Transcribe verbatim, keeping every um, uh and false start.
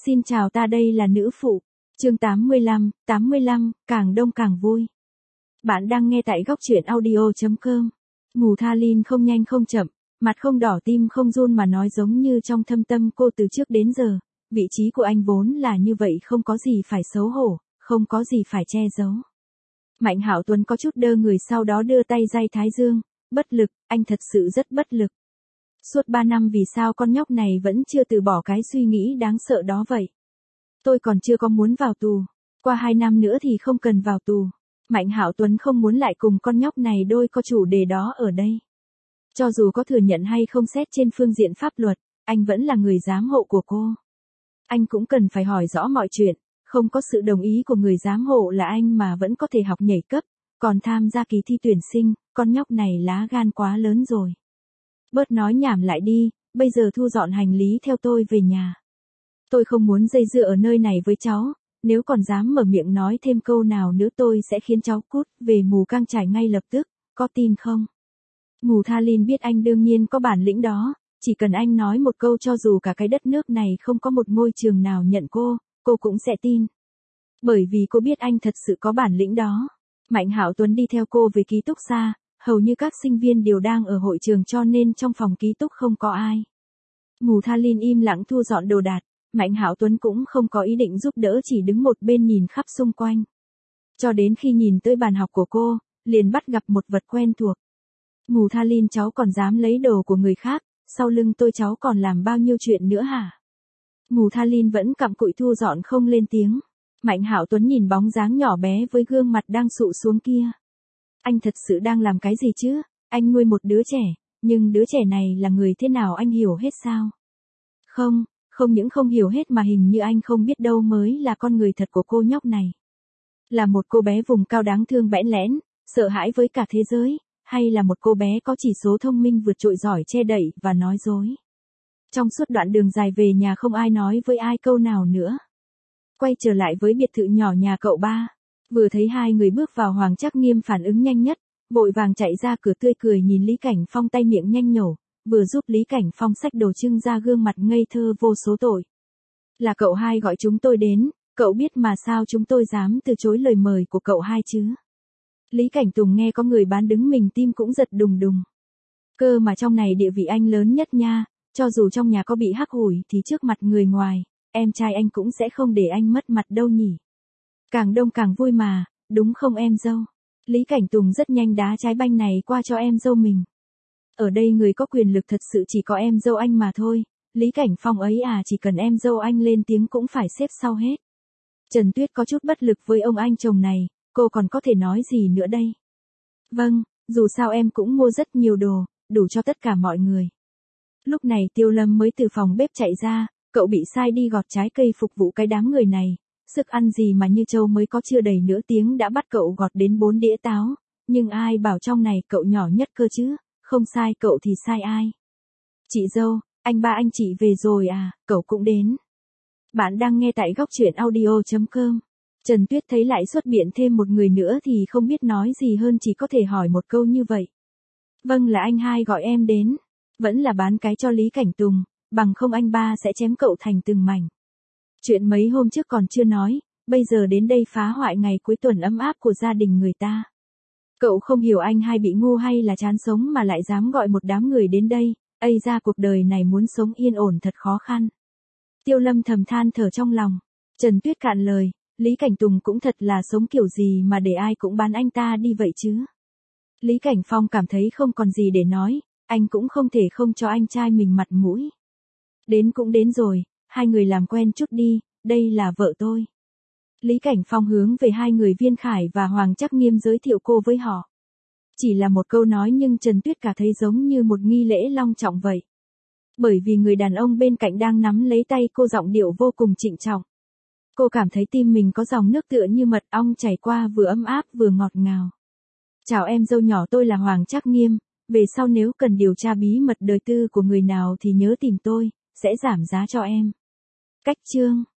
Xin chào, ta đây là nữ phụ. Chương tám mươi lăm, tám mươi lăm, càng đông càng vui. Bạn đang nghe tại góc truyện audio chấm com. Mù Tha Lin không nhanh không chậm, mặt không đỏ tim không run mà nói giống như trong thâm tâm cô từ trước đến giờ. Vị trí của anh vốn là như vậy, không có gì phải xấu hổ, không có gì phải che giấu. Mạnh Hạo Tuấn có chút đơ người, sau đó đưa tay day thái dương. Bất lực, anh thật sự rất bất lực. Suốt ba năm vì sao con nhóc này vẫn chưa từ bỏ cái suy nghĩ đáng sợ đó vậy? Tôi còn chưa có muốn vào tù. Qua hai năm nữa thì không cần vào tù. Mạnh Hạo Tuấn không muốn lại cùng con nhóc này đôi co chủ đề đó ở đây. Cho dù có thừa nhận hay không, xét trên phương diện pháp luật, anh vẫn là người giám hộ của cô. Anh cũng cần phải hỏi rõ mọi chuyện, không có sự đồng ý của người giám hộ là anh mà vẫn có thể học nhảy cấp, còn tham gia kỳ thi tuyển sinh, con nhóc này lá gan quá lớn rồi. Bớt nói nhảm lại đi, bây giờ thu dọn hành lý theo tôi về nhà. Tôi không muốn dây dưa ở nơi này với cháu, nếu còn dám mở miệng nói thêm câu nào nữa tôi sẽ khiến cháu cút về Mù Cang Chải ngay lập tức, có tin không? Mù Tha Lin biết anh đương nhiên có bản lĩnh đó, chỉ cần anh nói một câu cho dù cả cái đất nước này không có một ngôi trường nào nhận cô, cô cũng sẽ tin. Bởi vì cô biết anh thật sự có bản lĩnh đó. Mạnh Hạo Tuấn đi theo cô về ký túc xá, hầu như các sinh viên đều đang ở hội trường cho nên trong phòng ký túc không có ai. Mù Tha Lin im lặng thu dọn đồ đạc, Mạnh Hạo Tuấn cũng không có ý định giúp đỡ, chỉ đứng một bên nhìn khắp xung quanh. Cho đến khi nhìn tới bàn học của cô, liền bắt gặp một vật quen thuộc. Mù Tha Lin, cháu còn dám lấy đồ của người khác, sau lưng tôi cháu còn làm bao nhiêu chuyện nữa hả? Mù Tha Lin vẫn cặm cụi thu dọn không lên tiếng. Mạnh Hạo Tuấn nhìn bóng dáng nhỏ bé với gương mặt đang sụ xuống kia. Anh thật sự đang làm cái gì chứ? Anh nuôi một đứa trẻ, nhưng đứa trẻ này là người thế nào anh hiểu hết sao? Không, không những không hiểu hết mà hình như anh không biết đâu mới là con người thật của cô nhóc này. Là một cô bé vùng cao đáng thương bẽn lẽn, sợ hãi với cả thế giới, hay là một cô bé có chỉ số thông minh vượt trội, giỏi che đậy và nói dối? Trong suốt đoạn đường dài về nhà không ai nói với ai câu nào nữa. Quay trở lại với biệt thự nhỏ nhà cậu ba. Vừa thấy hai người bước vào, Hoàng Trắc Nghiêm phản ứng nhanh nhất, vội vàng chạy ra cửa, tươi cười nhìn Lý Cảnh Phong, tay miệng nhanh nhổ, vừa giúp Lý Cảnh Phong xách đồ, trưng ra gương mặt ngây thơ vô số tội. Là cậu hai gọi chúng tôi đến, cậu biết mà sao chúng tôi dám từ chối lời mời của cậu hai chứ? Lý Cảnh Tùng nghe có người bán đứng mình tim cũng giật đùng đùng. Cơ mà trong này địa vị anh lớn nhất nha, cho dù trong nhà có bị hắc hủi thì trước mặt người ngoài, em trai anh cũng sẽ không để anh mất mặt đâu nhỉ. Càng đông càng vui mà, đúng không em dâu? Lý Cảnh Tùng rất nhanh đá trái banh này qua cho em dâu mình. Ở đây người có quyền lực thật sự chỉ có em dâu anh mà thôi, Lý Cảnh Phong ấy à, chỉ cần em dâu anh lên tiếng cũng phải xếp sau hết. Trần Tuyết có chút bất lực với ông anh chồng này, cô còn có thể nói gì nữa đây? Vâng, dù sao em cũng mua rất nhiều đồ, đủ cho tất cả mọi người. Lúc này Tiêu Lâm mới từ phòng bếp chạy ra, cậu bị sai đi gọt trái cây phục vụ cái đám người này. Sức ăn gì mà Như Châu mới có chưa đầy nửa tiếng đã bắt cậu gọt đến bốn đĩa táo, nhưng ai bảo trong này cậu nhỏ nhất cơ chứ, không sai cậu thì sai ai? Chị dâu, anh ba anh chị về rồi à, cậu cũng đến. Bạn đang nghe tại góc truyện audio chấm com. Trần Tuyết thấy lại xuất biện thêm một người nữa thì không biết nói gì hơn, chỉ có thể hỏi một câu như vậy. Vâng, là anh hai gọi em đến, vẫn là bán cái cho Lý Cảnh Tùng, bằng không anh ba sẽ chém cậu thành từng mảnh. Chuyện mấy hôm trước còn chưa nói, bây giờ đến đây phá hoại ngày cuối tuần ấm áp của gia đình người ta. Cậu không hiểu anh hai bị ngu hay là chán sống mà lại dám gọi một đám người đến đây, ây ra cuộc đời này muốn sống yên ổn thật khó khăn. Tiêu Lâm thầm than thở trong lòng. Trần Tuyết cạn lời, Lý Cảnh Tùng cũng thật là sống kiểu gì mà để ai cũng bán anh ta đi vậy chứ. Lý Cảnh Phong cảm thấy không còn gì để nói, anh cũng không thể không cho anh trai mình mặt mũi. Đến cũng đến rồi, hai người làm quen chút đi, đây là vợ tôi. Lý Cảnh Phong hướng về hai người Viên Khải và Hoàng Trắc Nghiêm giới thiệu cô với họ. Chỉ là một câu nói nhưng Trần Tuyết cả thấy giống như một nghi lễ long trọng vậy. Bởi vì người đàn ông bên cạnh đang nắm lấy tay cô, giọng điệu vô cùng trịnh trọng. Cô cảm thấy tim mình có dòng nước tựa như mật ong chảy qua, vừa ấm áp vừa ngọt ngào. Chào em dâu nhỏ, tôi là Hoàng Trắc Nghiêm, về sau nếu cần điều tra bí mật đời tư của người nào thì nhớ tìm tôi, sẽ giảm giá cho em. Cách chương